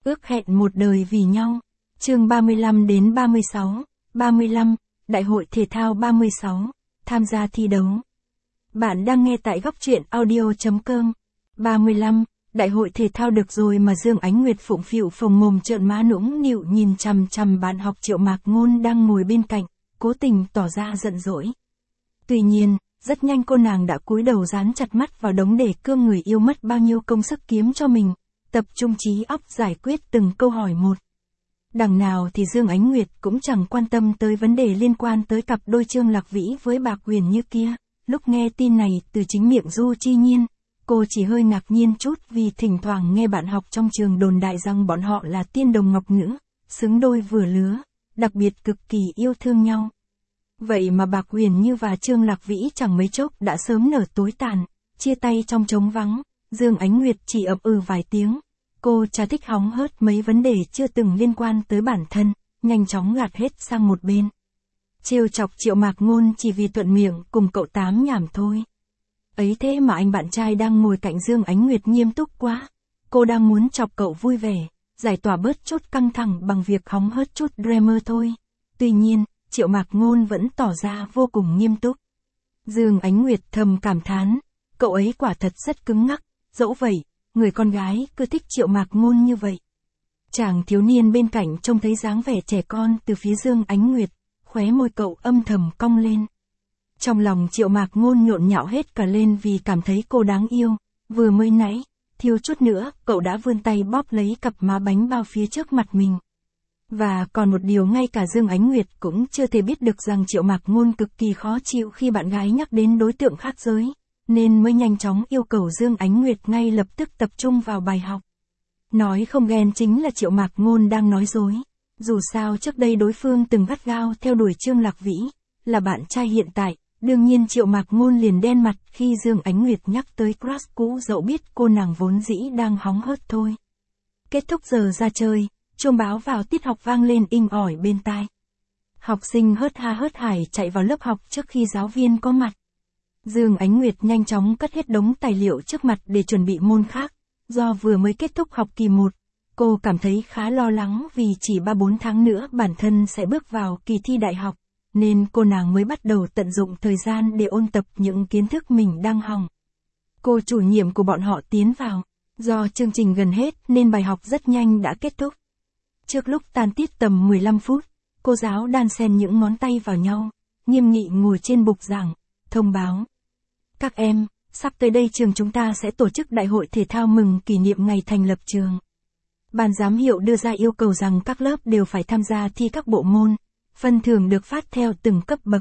Ước hẹn một đời vì nhau. Chương 35 đến 36. 35. Đại hội thể thao 36. Tham gia thi đấu. Bạn đang nghe tại góc truyện audio.com. 35. Đại hội thể thao được rồi mà Dương Ánh Nguyệt phụng phịu phồng mồm trợn má nũng nịu nhìn chằm chằm bạn học Triệu Mạc Ngôn đang ngồi bên cạnh, cố tình tỏ ra giận dỗi. Tuy nhiên, rất nhanh cô nàng đã cúi đầu dán chặt mắt vào đống đề cương người yêu mất bao nhiêu công sức kiếm cho mình, tập trung trí óc giải quyết từng câu hỏi một. Đằng nào thì Dương Ánh Nguyệt cũng chẳng quan tâm tới vấn đề liên quan tới cặp đôi Trương Lạc Vĩ với Bạc Huyền Như kia. Lúc nghe tin này từ chính miệng Du Chi Nhiên, cô chỉ hơi ngạc nhiên chút vì thỉnh thoảng nghe bạn học trong trường đồn đại rằng bọn họ là tiên đồng ngọc nữ, xứng đôi vừa lứa, đặc biệt cực kỳ yêu thương nhau. Vậy mà Bạc Huyền Như và Trương Lạc Vĩ chẳng mấy chốc đã sớm nở tối tàn, chia tay trong trống vắng. Dương Ánh Nguyệt chỉ ậm ừ vài tiếng. Cô chả thích hóng hớt mấy vấn đề chưa từng liên quan tới bản thân, nhanh chóng gạt hết sang một bên. Trêu chọc Triệu Mạc Ngôn chỉ vì thuận miệng cùng cậu Tám nhảm thôi. Ấy thế mà anh bạn trai đang ngồi cạnh Dương Ánh Nguyệt nghiêm túc quá. Cô đang muốn chọc cậu vui vẻ, giải tỏa bớt chút căng thẳng bằng việc hóng hớt chút drama thôi. Tuy nhiên, Triệu Mạc Ngôn vẫn tỏ ra vô cùng nghiêm túc. Dương Ánh Nguyệt thầm cảm thán, cậu ấy quả thật rất cứng ngắc, dẫu vậy, người con gái cứ thích Triệu Mạc Ngôn như vậy. Chàng thiếu niên bên cạnh trông thấy dáng vẻ trẻ con từ phía Dương Ánh Nguyệt, khóe môi cậu âm thầm cong lên. Trong lòng Triệu Mạc Ngôn nhộn nhạo hết cả lên vì cảm thấy cô đáng yêu, vừa mới nãy, thiếu chút nữa, cậu đã vươn tay bóp lấy cặp má bánh bao phía trước mặt mình. Và còn một điều ngay cả Dương Ánh Nguyệt cũng chưa thể biết được rằng Triệu Mạc Ngôn cực kỳ khó chịu khi bạn gái nhắc đến đối tượng khác giới, nên mới nhanh chóng yêu cầu Dương Ánh Nguyệt ngay lập tức tập trung vào bài học. Nói không ghen chính là Triệu Mạc Ngôn đang nói dối. Dù sao trước đây đối phương từng gắt gao theo đuổi Trương Lạc Vĩ, là bạn trai hiện tại, đương nhiên Triệu Mạc Ngôn liền đen mặt khi Dương Ánh Nguyệt nhắc tới crush cũ dẫu biết cô nàng vốn dĩ đang hóng hớt thôi. Kết thúc giờ ra chơi, chuông báo vào tiết học vang lên inh ỏi bên tai. Học sinh hớt ha hớt hải chạy vào lớp học trước khi giáo viên có mặt. Dương Ánh Nguyệt nhanh chóng cất hết đống tài liệu trước mặt để chuẩn bị môn khác. Do vừa mới kết thúc học kỳ 1, cô cảm thấy khá lo lắng vì chỉ 3-4 tháng nữa bản thân sẽ bước vào kỳ thi đại học, nên cô nàng mới bắt đầu tận dụng thời gian để ôn tập những kiến thức mình đang hỏng. Cô chủ nhiệm của bọn họ tiến vào, do chương trình gần hết nên bài học rất nhanh đã kết thúc. Trước lúc tan tiết tầm 15 phút, cô giáo đan xen những ngón tay vào nhau, nghiêm nghị ngồi trên bục giảng, thông báo. Các em, sắp tới đây trường chúng ta sẽ tổ chức đại hội thể thao mừng kỷ niệm ngày thành lập trường. Ban giám hiệu đưa ra yêu cầu rằng các lớp đều phải tham gia thi các bộ môn, phần thưởng được phát theo từng cấp bậc.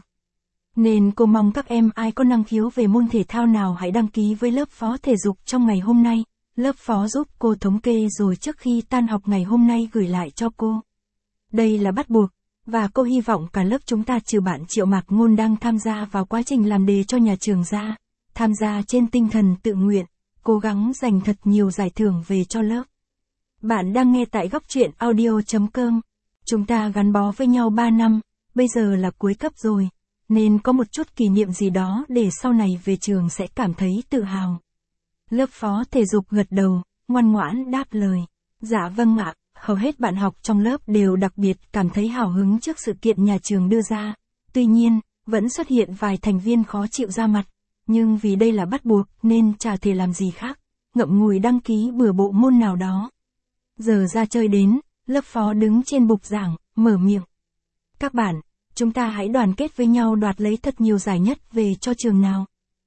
Nên cô mong các em ai có năng khiếu về môn thể thao nào hãy đăng ký với lớp phó thể dục trong ngày hôm nay. Lớp phó giúp cô thống kê rồi trước khi tan học ngày hôm nay gửi lại cho cô. Đây là bắt buộc, và cô hy vọng cả lớp chúng ta trừ bạn Triệu Mạc Ngôn đang tham gia vào quá trình làm đề cho nhà trường ra, tham gia trên tinh thần tự nguyện, cố gắng giành thật nhiều giải thưởng về cho lớp. Bạn đang nghe tại góc truyện audio.com. Chúng ta gắn bó với nhau 3 năm, bây giờ là cuối cấp rồi, nên có một chút kỷ niệm gì đó để sau này về trường sẽ cảm thấy tự hào. Lớp phó thể dục gật đầu, ngoan ngoãn đáp lời. Dạ vâng ạ, hầu hết bạn học trong lớp đều đặc biệt cảm thấy hào hứng trước sự kiện nhà trường đưa ra. Tuy nhiên, vẫn xuất hiện vài thành viên khó chịu ra mặt, nhưng vì đây là bắt buộc nên chả thể làm gì khác, ngậm ngùi đăng ký bừa bộ môn nào đó. Giờ ra chơi đến, lớp phó đứng trên bục giảng, mở miệng. Các bạn, chúng ta hãy đoàn kết với nhau đoạt lấy thật nhiều giải nhất về cho trường nào.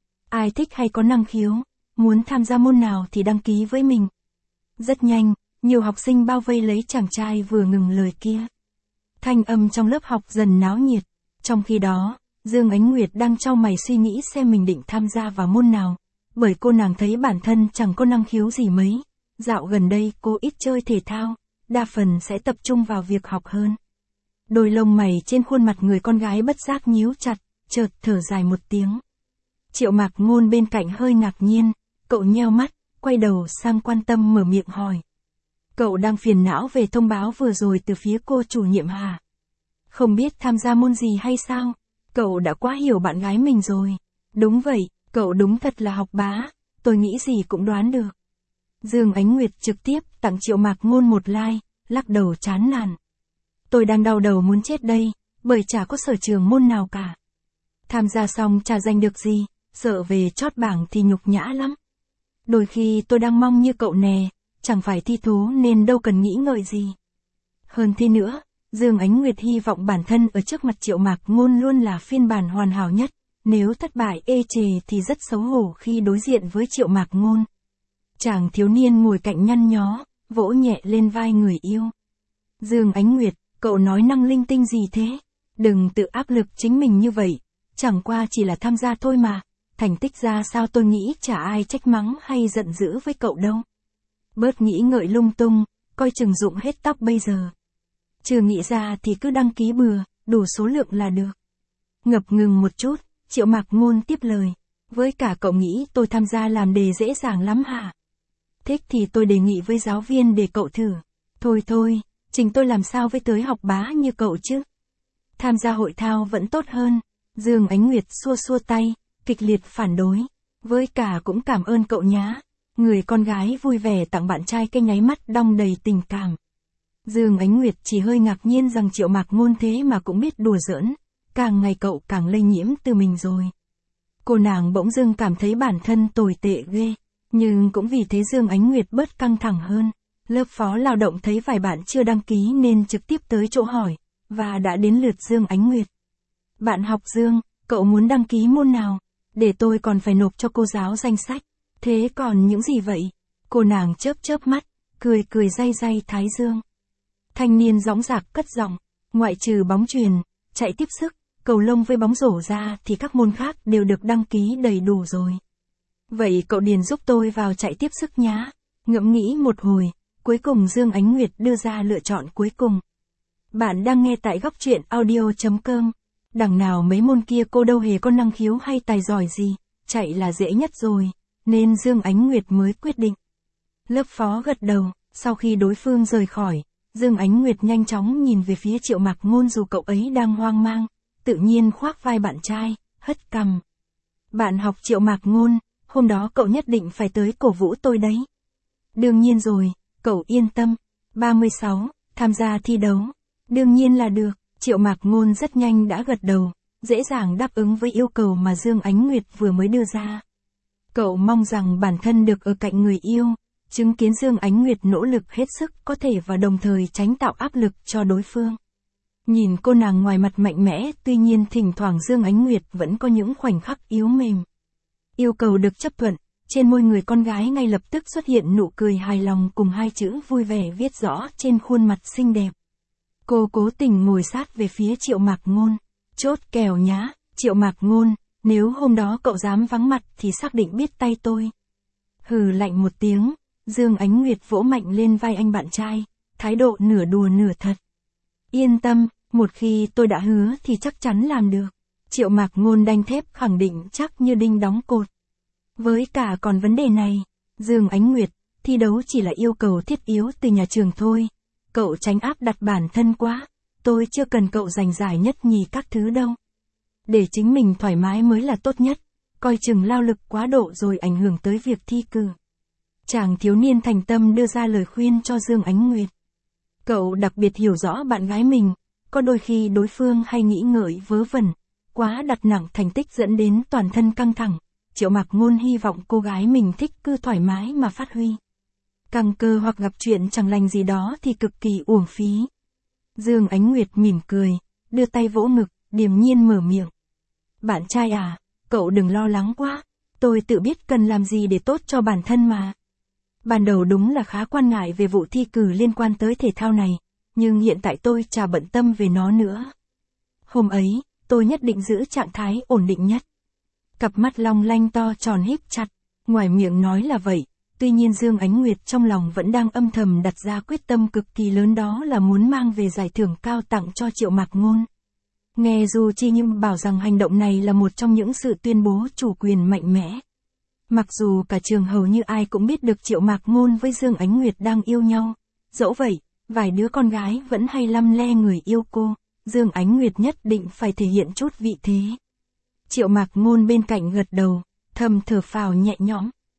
Ai thích hay có năng khiếu, muốn tham gia môn nào thì đăng ký với mình. Rất nhanh, nhiều học sinh bao vây lấy chàng trai vừa ngừng lời kia. Thanh âm trong lớp học dần náo nhiệt. Trong khi đó, Dương Ánh Nguyệt đang chau mày suy nghĩ xem mình định tham gia vào môn nào, bởi cô nàng thấy bản thân chẳng có năng khiếu gì mấy. Dạo gần đây cô ít chơi thể thao, đa phần sẽ tập trung vào việc học hơn. Đôi lông mày trên khuôn mặt người con gái bất giác nhíu chặt, chợt thở dài một tiếng. Triệu Mạc Ngôn bên cạnh hơi ngạc nhiên, cậu nheo mắt, quay đầu sang quan tâm mở miệng hỏi. Cậu đang phiền não về thông báo vừa rồi từ phía cô chủ nhiệm hả? Không biết tham gia môn gì hay sao? Cậu đã quá hiểu bạn gái mình rồi. Đúng vậy, cậu đúng thật là học bá, tôi nghĩ gì cũng đoán được. Dương Ánh Nguyệt trực tiếp tặng Triệu Mạc Ngôn một like, lắc đầu chán nản. Tôi đang đau đầu muốn chết đây, bởi chả có sở trường môn nào cả. Tham gia xong chả giành được gì, sợ về chót bảng thì nhục nhã lắm. Đôi khi tôi đang mong như cậu nè, chẳng phải thi thố nên đâu cần nghĩ ngợi gì. Hơn thế nữa, Dương Ánh Nguyệt hy vọng bản thân ở trước mặt Triệu Mạc Ngôn luôn là phiên bản hoàn hảo nhất, nếu thất bại ê chề thì rất xấu hổ khi đối diện với Triệu Mạc Ngôn. Chàng thiếu niên ngồi cạnh nhăn nhó, vỗ nhẹ lên vai người yêu. Dương Ánh Nguyệt, cậu nói năng linh tinh gì thế? Đừng tự áp lực chính mình như vậy, chẳng qua chỉ là tham gia thôi mà, thành tích ra sao tôi nghĩ chả ai trách mắng hay giận dữ với cậu đâu. Bớt nghĩ ngợi lung tung, coi chừng rụng hết tóc bây giờ. Chưa nghĩ ra thì cứ đăng ký bừa, đủ số lượng là được. Ngập ngừng một chút, Triệu Mạc Ngôn tiếp lời. Với cả cậu nghĩ tôi tham gia làm đề dễ dàng lắm hả? Thích thì tôi đề nghị với giáo viên để cậu thử. Thôi, trình tôi làm sao với tới học bá như cậu chứ? Tham gia hội thao vẫn tốt hơn. Dương Ánh Nguyệt xua xua tay, kịch liệt phản đối. Với cả cũng cảm ơn cậu nhá. Người con gái vui vẻ tặng bạn trai cái nháy mắt đong đầy tình cảm. Dương Ánh Nguyệt chỉ hơi ngạc nhiên rằng Triệu Mạc Ngôn thế mà cũng biết đùa giỡn. Càng ngày cậu càng lây nhiễm từ mình rồi. Cô nàng bỗng dưng cảm thấy bản thân tồi tệ ghê. Nhưng cũng vì thế Dương Ánh Nguyệt bớt căng thẳng hơn. Lớp phó lao động thấy vài bạn chưa đăng ký nên trực tiếp tới chỗ hỏi. Và đã đến lượt Dương Ánh Nguyệt. Bạn học Dương, cậu muốn đăng ký môn nào? Để tôi còn phải nộp cho cô giáo danh sách. Thế còn những gì vậy? Cô nàng chớp mắt, cười day thái dương. Thanh niên dõng dạc cất giọng, ngoại trừ bóng chuyền, chạy tiếp sức, cầu lông với bóng rổ ra thì các môn khác đều được đăng ký đầy đủ rồi. Vậy cậu điền giúp tôi vào chạy tiếp sức nhá. Ngẫm nghĩ một hồi, cuối cùng Dương Ánh Nguyệt đưa ra lựa chọn cuối cùng. Bạn đang nghe tại góc truyện audio.com. Đằng nào mấy môn kia cô đâu hề có năng khiếu hay tài giỏi gì, chạy là dễ nhất rồi, nên Dương Ánh Nguyệt mới quyết định. Lớp phó gật đầu, sau khi đối phương rời khỏi, Dương Ánh Nguyệt nhanh chóng nhìn về phía Triệu Mạc Ngôn dù cậu ấy đang hoang mang, tự nhiên khoác vai bạn trai, hất cằm. Bạn học Triệu Mạc Ngôn, hôm đó cậu nhất định phải tới cổ vũ tôi đấy. Đương nhiên rồi, cậu yên tâm. 36, tham gia thi đấu. Đương nhiên là được, Triệu Mạc Ngôn rất nhanh đã gật đầu, dễ dàng đáp ứng với yêu cầu mà Dương Ánh Nguyệt vừa mới đưa ra. Cậu mong rằng bản thân được ở cạnh người yêu, chứng kiến Dương Ánh Nguyệt nỗ lực hết sức có thể và đồng thời tránh tạo áp lực cho đối phương. Nhìn cô nàng ngoài mặt mạnh mẽ, tuy nhiên thỉnh thoảng Dương Ánh Nguyệt vẫn có những khoảnh khắc yếu mềm. Yêu cầu được chấp thuận, trên môi người con gái ngay lập tức xuất hiện nụ cười hài lòng cùng hai chữ vui vẻ viết rõ trên khuôn mặt xinh đẹp. Cô cố tình ngồi sát về phía Triệu Mạc Ngôn. Chốt kèo nhá, Triệu Mạc Ngôn, nếu hôm đó cậu dám vắng mặt thì xác định biết tay tôi. Hừ lạnh một tiếng, Dương Ánh Nguyệt vỗ mạnh lên vai anh bạn trai, thái độ nửa đùa nửa thật. Yên tâm, một khi tôi đã hứa thì chắc chắn làm được. Triệu Mạc Ngôn đanh thép khẳng định chắc như đinh đóng cột. Với cả còn vấn đề này, Dương Ánh Nguyệt, thi đấu chỉ là yêu cầu thiết yếu từ nhà trường thôi. Cậu tránh áp đặt bản thân quá, tôi chưa cần cậu giành giải nhất nhì các thứ đâu. Để chính mình thoải mái mới là tốt nhất, coi chừng lao lực quá độ rồi ảnh hưởng tới việc thi cử. Chàng thiếu niên thành tâm đưa ra lời khuyên cho Dương Ánh Nguyệt. Cậu đặc biệt hiểu rõ bạn gái mình, có đôi khi đối phương hay nghĩ ngợi vớ vẩn, quá đặt nặng thành tích dẫn đến toàn thân căng thẳng. Triệu Mạc Ngôn hy vọng cô gái mình thích cứ thoải mái mà phát huy. Căng cơ hoặc gặp chuyện chẳng lành gì đó thì cực kỳ uổng phí. Dương Ánh Nguyệt mỉm cười, đưa tay vỗ ngực, điềm nhiên mở miệng. Bạn trai à, cậu đừng lo lắng quá, tôi tự biết cần làm gì để tốt cho bản thân mà. Ban đầu đúng là khá quan ngại về vụ thi cử liên quan tới thể thao này, nhưng hiện tại tôi chả bận tâm về nó nữa. Hôm ấy, tôi nhất định giữ trạng thái ổn định nhất. Cặp mắt long lanh to tròn híp chặt, ngoài miệng nói là vậy, tuy nhiên Dương Ánh Nguyệt trong lòng vẫn đang âm thầm đặt ra quyết tâm cực kỳ lớn, đó là muốn mang về giải thưởng cao tặng cho Triệu Mạc Ngôn. Nghe Du Chi nhưng bảo rằng hành động này là một trong những sự tuyên bố chủ quyền mạnh mẽ. Mặc dù cả trường hầu như ai cũng biết được Triệu Mạc Ngôn với Dương Ánh Nguyệt đang yêu nhau, dẫu vậy, vài đứa con gái vẫn hay lăm le người yêu cô, Dương Ánh Nguyệt nhất định phải thể hiện chút vị thế. Triệu Mạc Ngôn bên cạnh gật đầu, thầm thở phào nhẹ nhõm.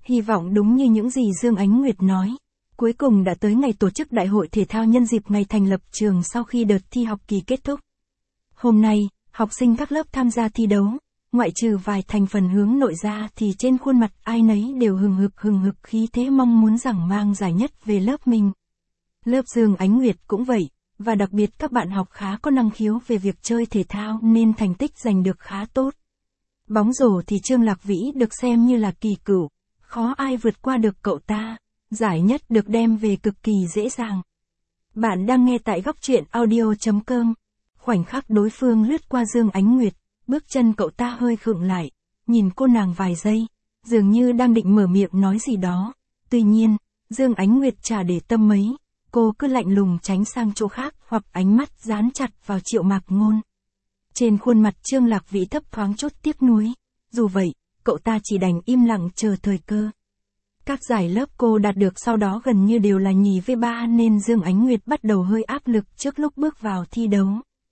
Hy vọng đúng như những gì Dương Ánh Nguyệt nói. Cuối cùng đã tới ngày tổ chức đại hội thể thao nhân dịp ngày thành lập trường sau khi đợt thi học kỳ kết thúc. Hôm nay, học sinh các lớp tham gia thi đấu, ngoại trừ vài thành phần hướng nội ra thì trên khuôn mặt ai nấy đều hừng hực khí thế mong muốn rằng mang giải nhất về lớp mình. Lớp Dương Ánh Nguyệt cũng vậy, và đặc biệt các bạn học khá có năng khiếu về việc chơi thể thao nên thành tích giành được khá tốt. Bóng rổ thì Trương Lạc Vĩ được xem như là kỳ cựu, khó ai vượt qua được cậu ta, giải nhất được đem về cực kỳ dễ dàng. Bạn đang nghe tại góc truyện audio.com. Khoảnh khắc đối phương lướt qua Dương Ánh Nguyệt, bước chân cậu ta hơi khựng lại, nhìn cô nàng vài giây, dường như đang định mở miệng nói gì đó. Tuy nhiên, Dương Ánh Nguyệt chả để tâm mấy, cô cứ lạnh lùng tránh sang chỗ khác hoặc ánh mắt dán chặt vào Triệu Mạc Ngôn. Trên khuôn mặt Trương Lạc Vĩ thấp thoáng chút tiếc nuối, dù vậy, cậu ta chỉ đành im lặng chờ thời cơ. Các giải lớp cô đạt được sau đó gần như đều là nhì với ba nên Dương Ánh Nguyệt bắt đầu hơi áp lực trước lúc bước vào thi đấu.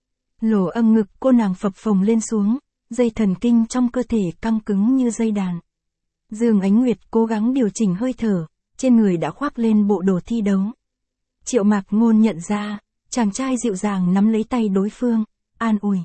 Lỗ âng ngực cô nàng phập phồng lên xuống, dây thần kinh trong cơ thể căng cứng như dây đàn. Dương Ánh Nguyệt cố gắng điều chỉnh hơi thở, trên người đã khoác lên bộ đồ thi đấu. Triệu Mạc Ngôn nhận ra, chàng trai dịu dàng nắm lấy tay đối phương, an ủi.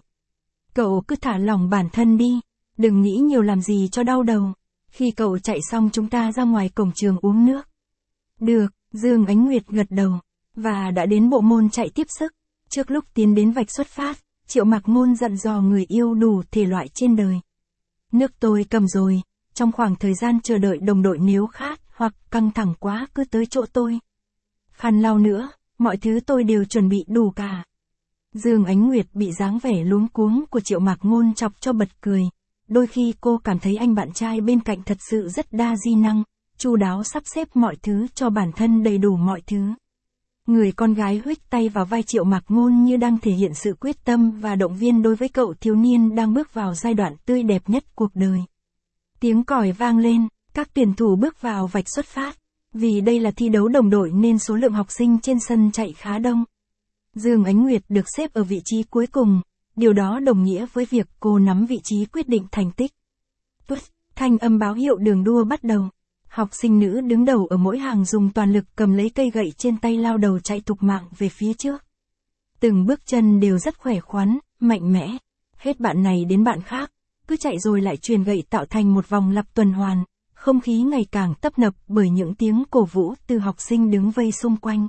Cậu cứ thả lỏng bản thân đi, đừng nghĩ nhiều làm gì cho đau đầu. Khi cậu chạy xong chúng ta ra ngoài cổng trường uống nước. Được, Dương Ánh Nguyệt gật đầu, và đã đến bộ môn chạy tiếp sức. Trước lúc tiến đến vạch xuất phát, Triệu Mạc Ngôn dặn dò người yêu đủ thể loại trên đời. Nước tôi cầm rồi, trong khoảng thời gian chờ đợi đồng đội nếu khát hoặc căng thẳng quá cứ tới chỗ tôi. Khăn lau nữa, mọi thứ tôi đều chuẩn bị đủ cả. Dương Ánh Nguyệt bị dáng vẻ luống cuống của Triệu Mạc Ngôn chọc cho bật cười. Đôi khi cô cảm thấy anh bạn trai bên cạnh thật sự rất đa di năng, chu đáo sắp xếp mọi thứ cho bản thân đầy đủ mọi thứ. Người con gái huých tay vào vai Triệu Mạc Ngôn như đang thể hiện sự quyết tâm và động viên đối với cậu thiếu niên đang bước vào giai đoạn tươi đẹp nhất cuộc đời. Tiếng còi vang lên, các tuyển thủ bước vào vạch xuất phát. Vì đây là thi đấu đồng đội nên số lượng học sinh trên sân chạy khá đông. Dương Ánh Nguyệt được xếp ở vị trí cuối cùng, điều đó đồng nghĩa với việc cô nắm vị trí quyết định thành tích. Tuất, thanh âm báo hiệu đường đua bắt đầu. Học sinh nữ đứng đầu ở mỗi hàng dùng toàn lực cầm lấy cây gậy trên tay lao đầu chạy thục mạng về phía trước. Từng bước chân đều rất khỏe khoắn, mạnh mẽ. Hết bạn này đến bạn khác, cứ chạy rồi lại truyền gậy tạo thành một vòng lặp tuần hoàn. Không khí ngày càng tấp nập bởi những tiếng cổ vũ từ học sinh đứng vây xung quanh.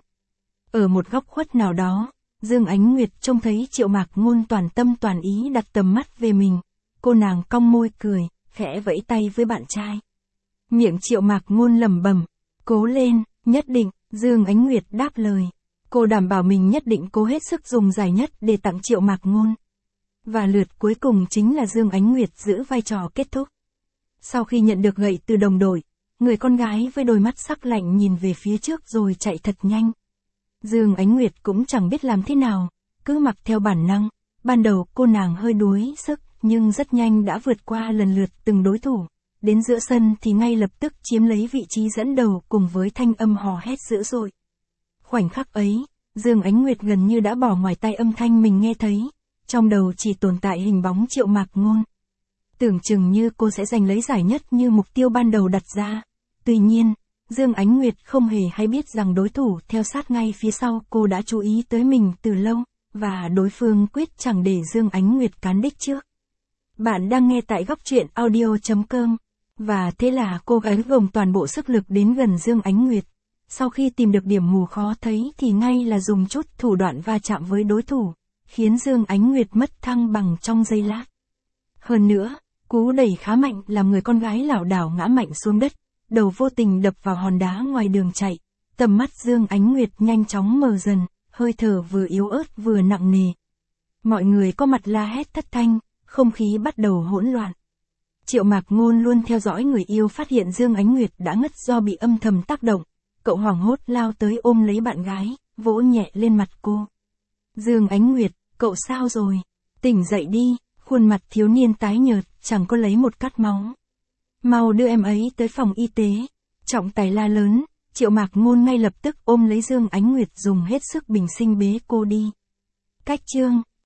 Ở một góc khuất nào đó, Dương Ánh Nguyệt trông thấy Triệu Mạc Ngôn toàn tâm toàn ý đặt tầm mắt về mình. Cô nàng cong môi cười, khẽ vẫy tay với bạn trai. Miệng Triệu Mạc Ngôn lẩm bẩm, cố lên, nhất định. Dương Ánh Nguyệt đáp lời. Cô đảm bảo mình nhất định cố hết sức dùng giải nhất để tặng Triệu Mạc Ngôn. Và lượt cuối cùng chính là Dương Ánh Nguyệt giữ vai trò kết thúc. Sau khi nhận được gậy từ đồng đội, người con gái với đôi mắt sắc lạnh nhìn về phía trước rồi chạy thật nhanh. Dương Ánh Nguyệt cũng chẳng biết làm thế nào, cứ mặc theo bản năng. Ban đầu cô nàng hơi đuối sức, nhưng rất nhanh đã vượt qua lần lượt từng đối thủ. Đến giữa sân thì ngay lập tức chiếm lấy vị trí dẫn đầu cùng với thanh âm hò hét dữ dội. Khoảnh khắc ấy, Dương Ánh Nguyệt gần như đã bỏ ngoài tai âm thanh mình nghe thấy. Trong đầu chỉ tồn tại hình bóng Triệu Mạc Ngôn. Tưởng chừng như cô sẽ giành lấy giải nhất như mục tiêu ban đầu đặt ra. Tuy nhiên, Dương Ánh Nguyệt không hề hay biết rằng đối thủ theo sát ngay phía sau cô đã chú ý tới mình từ lâu, và đối phương quyết chẳng để Dương Ánh Nguyệt cán đích trước. Bạn đang nghe tại góc truyện audio.com. Và thế là cô gái gồng toàn bộ sức lực đến gần Dương Ánh Nguyệt. Sau khi tìm được điểm mù khó thấy thì ngay là dùng chút thủ đoạn va chạm với đối thủ, khiến Dương Ánh Nguyệt mất thăng bằng trong giây lát. Hơn nữa, cú đẩy khá mạnh làm người con gái lảo đảo ngã mạnh xuống đất, đầu vô tình đập vào hòn đá ngoài đường chạy. Tầm mắt Dương Ánh Nguyệt nhanh chóng mờ dần, hơi thở vừa yếu ớt vừa nặng nề. Mọi người có mặt la hét thất thanh, không khí bắt đầu hỗn loạn. Triệu Mạc Ngôn luôn theo dõi người yêu phát hiện Dương Ánh Nguyệt đã ngất do bị âm thầm tác động. Cậu hoảng hốt lao tới ôm lấy bạn gái, vỗ nhẹ lên mặt cô. Dương Ánh Nguyệt, cậu sao rồi? Tỉnh dậy đi. Khuôn mặt thiếu niên tái nhợt, chẳng có lấy một cát máu. Mau đưa em ấy tới phòng y tế. Trọng tài la lớn, Triệu Mạc Ngôn ngay lập tức ôm lấy Dương Ánh Nguyệt dùng hết sức bình sinh bế cô đi. Cách chương